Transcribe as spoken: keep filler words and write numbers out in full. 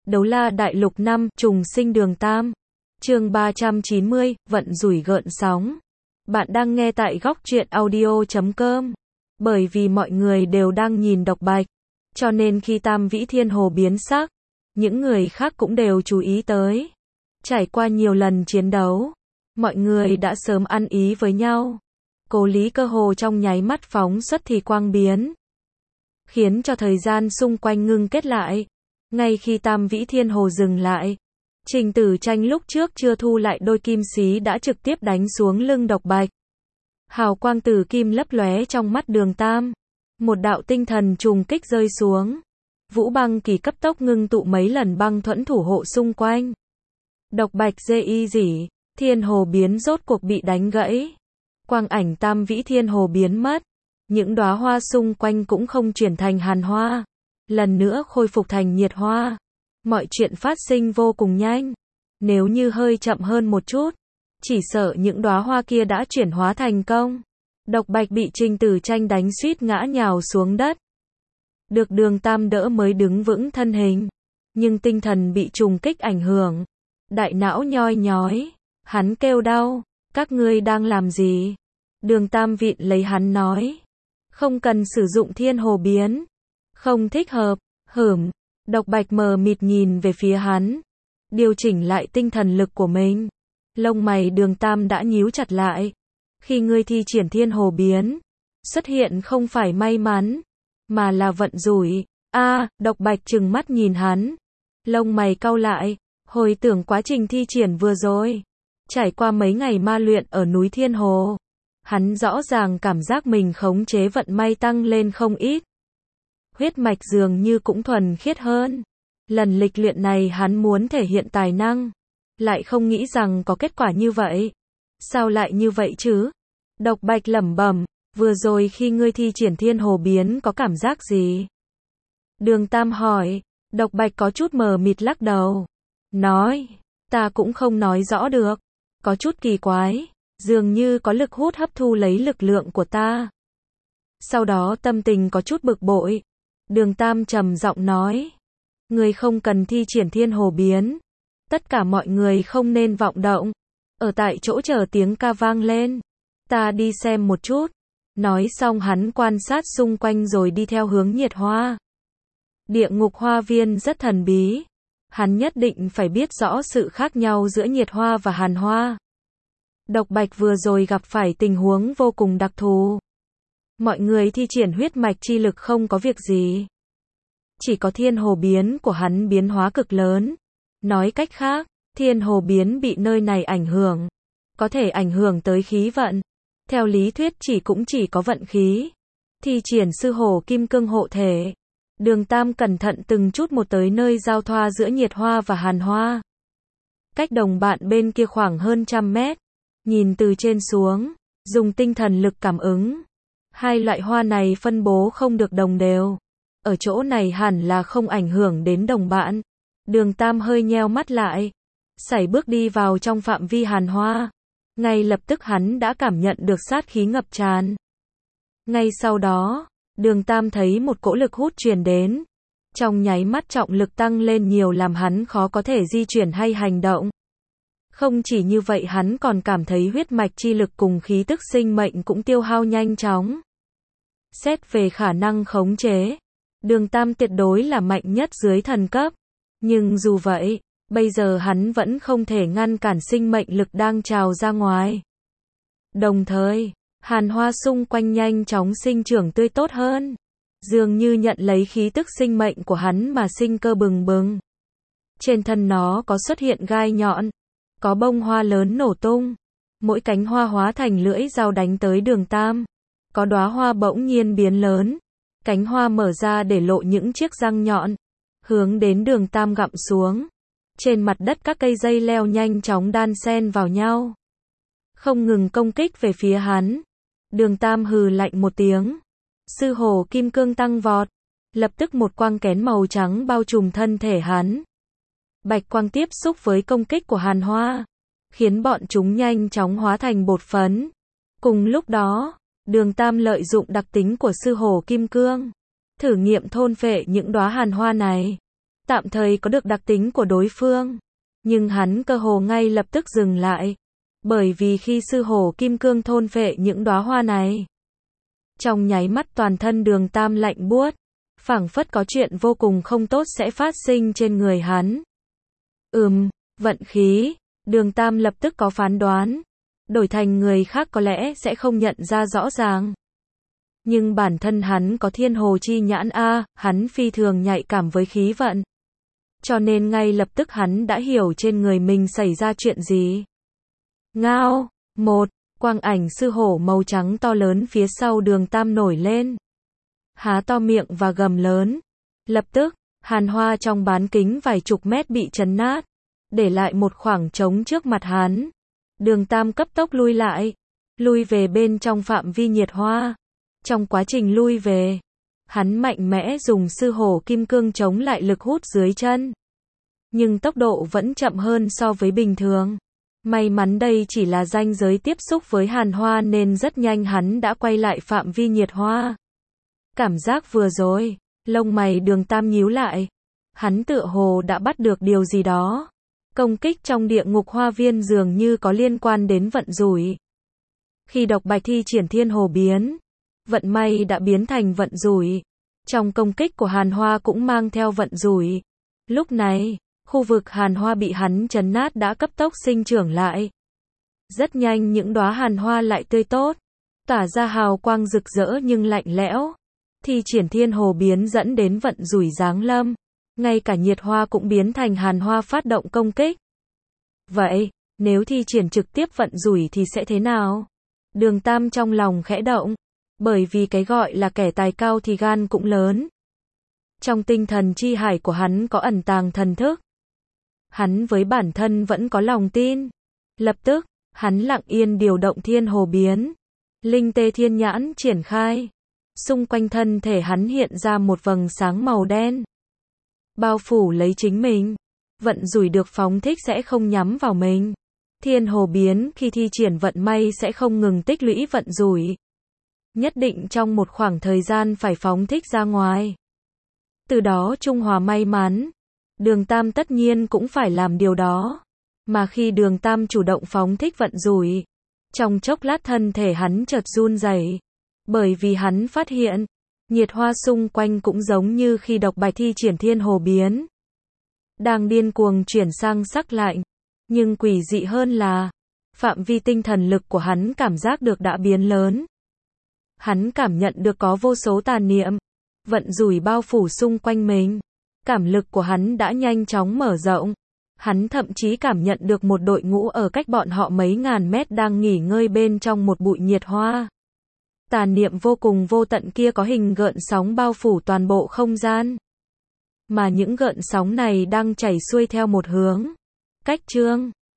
Đấu la đại lục năm, trùng sinh đường Tam. Chương ba trăm chín mươi, vận rủi gợn sóng. Bạn đang nghe tại góc truyện audio chấm com. Bởi vì mọi người đều đang nhìn Độc Bạch, cho nên khi Tam Vĩ Thiên Hồ biến sắc, những người khác cũng đều chú ý tới. Trải qua nhiều lần chiến đấu, mọi người đã sớm ăn ý với nhau. Cố Lý cơ hồ trong nháy mắt phóng xuất thì quang biến, khiến cho thời gian xung quanh ngưng kết lại. Ngay khi Tam Vĩ Thiên Hồ dừng lại, Trình Tử Tranh lúc trước chưa thu lại đôi kim xí đã trực tiếp đánh xuống lưng Độc Bạch. Hào quang tử kim lấp lóe trong mắt Đường Tam. Một đạo tinh thần trùng kích rơi xuống. Vũ băng kỳ cấp tốc ngưng tụ mấy lần băng thuẫn thủ hộ xung quanh. Độc Bạch dê y dỉ, Thiên Hồ biến rốt cuộc bị đánh gãy. Quang ảnh Tam Vĩ Thiên Hồ biến mất. Những đóa hoa xung quanh cũng không chuyển thành hàn hoa, lần nữa khôi phục thành nhiệt hoa. Mọi chuyện phát sinh vô cùng nhanh. Nếu như hơi chậm hơn một chút, chỉ sợ những đóa hoa kia đã chuyển hóa thành công. Độc Bạch bị Trình Tử Tranh đánh suýt ngã nhào xuống đất. Được Đường Tam đỡ mới đứng vững thân hình, nhưng tinh thần bị trùng kích ảnh hưởng. Đại não nhoi nhói, hắn kêu đau. Các ngươi đang làm gì? Đường Tam vịn lấy hắn nói. Không cần sử dụng Thiên Hồ biến. Không thích hợp. Hửm. Độc Bạch mờ mịt nhìn về phía hắn, điều chỉnh lại tinh thần lực của mình. Lông mày Đường Tam đã nhíu chặt lại. Khi ngươi thi triển Thiên Hồ biến, xuất hiện không phải may mắn, mà là vận rủi. A, à, Độc Bạch trừng mắt nhìn hắn. Lông mày cau lại, hồi tưởng quá trình thi triển vừa rồi. Trải qua mấy ngày ma luyện ở núi Thiên Hồ, hắn rõ ràng cảm giác mình khống chế vận may tăng lên không ít. Huyết mạch dường như cũng thuần khiết hơn. Lần lịch luyện này hắn muốn thể hiện tài năng, lại không nghĩ rằng có kết quả như vậy. Sao lại như vậy chứ? Độc Bạch lẩm bẩm, vừa rồi khi ngươi thi triển Thiên Hồ biến có cảm giác gì? Đường Tam hỏi. Độc Bạch có chút mờ mịt lắc đầu, nói, ta cũng không nói rõ được, có chút kỳ quái, dường như có lực hút hấp thu lấy lực lượng của ta. Sau đó tâm tình có chút bực bội. Đường Tam trầm giọng nói, ngươi không cần thi triển Thiên Hồ biến, tất cả mọi người không nên vọng động, ở tại chỗ chờ tiếng ca vang lên, ta đi xem một chút. Nói xong hắn quan sát xung quanh rồi đi theo hướng nhiệt hoa. Địa ngục hoa viên rất thần bí, hắn nhất định phải biết rõ sự khác nhau giữa nhiệt hoa và hàn hoa. Độc Bạch vừa rồi gặp phải tình huống vô cùng đặc thù. Mọi người thi triển huyết mạch chi lực không có việc gì. Chỉ có Thiên Hồ biến của hắn biến hóa cực lớn. Nói cách khác, Thiên Hồ biến bị nơi này ảnh hưởng, có thể ảnh hưởng tới khí vận. Theo lý thuyết chỉ cũng chỉ có vận khí. Thi triển sư hổ kim cương hộ thể. Đường Tam cẩn thận từng chút một tới nơi giao thoa giữa nhiệt hoa và hàn hoa. Cách đồng bạn bên kia khoảng hơn trăm mét. Nhìn từ trên xuống, dùng tinh thần lực cảm ứng. Hai loại hoa này phân bố không được đồng đều. Ở chỗ này hẳn là không ảnh hưởng đến đồng bạn. Đường Tam hơi nheo mắt lại, sải bước đi vào trong phạm vi hàn hoa. Ngay lập tức hắn đã cảm nhận được sát khí ngập tràn. Ngay sau đó, Đường Tam thấy một cỗ lực hút truyền đến. Trong nháy mắt trọng lực tăng lên nhiều làm hắn khó có thể di chuyển hay hành động. Không chỉ như vậy hắn còn cảm thấy huyết mạch chi lực cùng khí tức sinh mệnh cũng tiêu hao nhanh chóng. Xét về khả năng khống chế, Đường Tam tuyệt đối là mạnh nhất dưới thần cấp. Nhưng dù vậy, bây giờ hắn vẫn không thể ngăn cản sinh mệnh lực đang trào ra ngoài. Đồng thời, hàn hoa xung quanh nhanh chóng sinh trưởng tươi tốt hơn. Dường như nhận lấy khí tức sinh mệnh của hắn mà sinh cơ bừng bừng. Trên thân nó có xuất hiện gai nhọn, có bông hoa lớn nổ tung. Mỗi cánh hoa hóa thành lưỡi dao đánh tới Đường Tam. Có đóa hoa bỗng nhiên biến lớn. Cánh hoa mở ra để lộ những chiếc răng nhọn, hướng đến Đường Tam gặm xuống. Trên mặt đất các cây dây leo nhanh chóng đan xen vào nhau, không ngừng công kích về phía hắn. Đường Tam hừ lạnh một tiếng. Sư hổ kim cương tăng vọt. Lập tức một quang kén màu trắng bao trùm thân thể hắn. Bạch quang tiếp xúc với công kích của hàn hoa, khiến bọn chúng nhanh chóng hóa thành bột phấn. Cùng lúc đó, Đường Tam lợi dụng đặc tính của sư hổ kim cương, thử nghiệm thôn phệ những đóa hàn hoa này. tạm thời có được đặc tính của đối phương. Nhưng hắn cơ hồ ngay lập tức dừng lại. Bởi vì khi sư hổ kim cương thôn phệ những đóa hoa này, trong nháy mắt toàn thân Đường Tam lạnh buốt, phảng phất có chuyện vô cùng không tốt sẽ phát sinh trên người hắn. Ừm, vận khí, Đường Tam lập tức có phán đoán. Đổi thành người khác có lẽ sẽ không nhận ra rõ ràng. Nhưng bản thân hắn có thiên hồ chi nhãn a, hắn phi thường nhạy cảm với khí vận. Cho nên ngay lập tức hắn đã hiểu trên người mình xảy ra chuyện gì. Ngao, một, quang ảnh sư hổ màu trắng to lớn phía sau Đường Tam nổi lên. Há to miệng và gầm lớn. Lập tức, hàn hoa trong bán kính vài chục mét bị chấn nát, để lại một khoảng trống trước mặt hắn. Đường Tam cấp tốc lui lại, lui về bên trong phạm vi nhiệt hoa. Trong quá trình lui về, hắn mạnh mẽ dùng sư hổ kim cương chống lại lực hút dưới chân. Nhưng tốc độ vẫn chậm hơn so với bình thường. May mắn đây chỉ là ranh giới tiếp xúc với hàn hoa nên rất nhanh hắn đã quay lại phạm vi nhiệt hoa. Cảm giác vừa rồi, lông mày Đường Tam nhíu lại. Hắn tựa hồ đã bắt được điều gì đó. Công kích trong địa ngục hoa viên dường như có liên quan đến vận rủi. Khi độc bạch thi triển thiên hồ biến, vận may đã biến thành vận rủi. Trong công kích của hàn hoa cũng mang theo vận rủi. Lúc này, khu vực hàn hoa bị hắn chấn nát đã cấp tốc sinh trưởng lại. Rất nhanh những đóa hàn hoa lại tươi tốt, tỏa ra hào quang rực rỡ nhưng lạnh lẽo. Thi triển thiên hồ biến dẫn đến vận rủi giáng lâm. Ngay cả nhiệt hoa cũng biến thành hàn hoa phát động công kích. Vậy, nếu thi triển trực tiếp vận rủi thì sẽ thế nào? Đường Tam trong lòng khẽ động. Bởi vì cái gọi là kẻ tài cao thì gan cũng lớn. Trong tinh thần chi hải của hắn có ẩn tàng thần thức. Hắn với bản thân vẫn có lòng tin. Lập tức, hắn lặng yên điều động thiên hồ biến. Linh tê thiên nhãn triển khai. Xung quanh thân thể hắn hiện ra một vầng sáng màu đen. Bao phủ lấy chính mình. Vận rủi được phóng thích sẽ không nhắm vào mình. Thiên hồ biến khi thi triển vận may sẽ không ngừng tích lũy vận rủi. Nhất định trong một khoảng thời gian phải phóng thích ra ngoài. Từ đó trung hòa may mắn. Đường Tam tất nhiên cũng phải làm điều đó. Mà khi Đường Tam chủ động phóng thích vận rủi, trong chốc lát thân thể hắn chợt run rẩy. Bởi vì hắn phát hiện, nhiệt hoa xung quanh cũng giống như khi độc bạch thi triển thiên hồ biến. Đang điên cuồng chuyển sang sắc lạnh. Nhưng quỷ dị hơn là, phạm vi tinh thần lực của hắn cảm giác được đã biến lớn. Hắn cảm nhận được có vô số tà niệm, vận rủi bao phủ xung quanh mình. Cảm lực của hắn đã nhanh chóng mở rộng. Hắn thậm chí cảm nhận được một đội ngũ ở cách bọn họ mấy ngàn mét đang nghỉ ngơi bên trong một bụi nhiệt hoa. Tà niệm vô cùng vô tận kia có hình gợn sóng bao phủ toàn bộ không gian. Mà những gợn sóng này đang chảy xuôi theo một hướng. Cách chương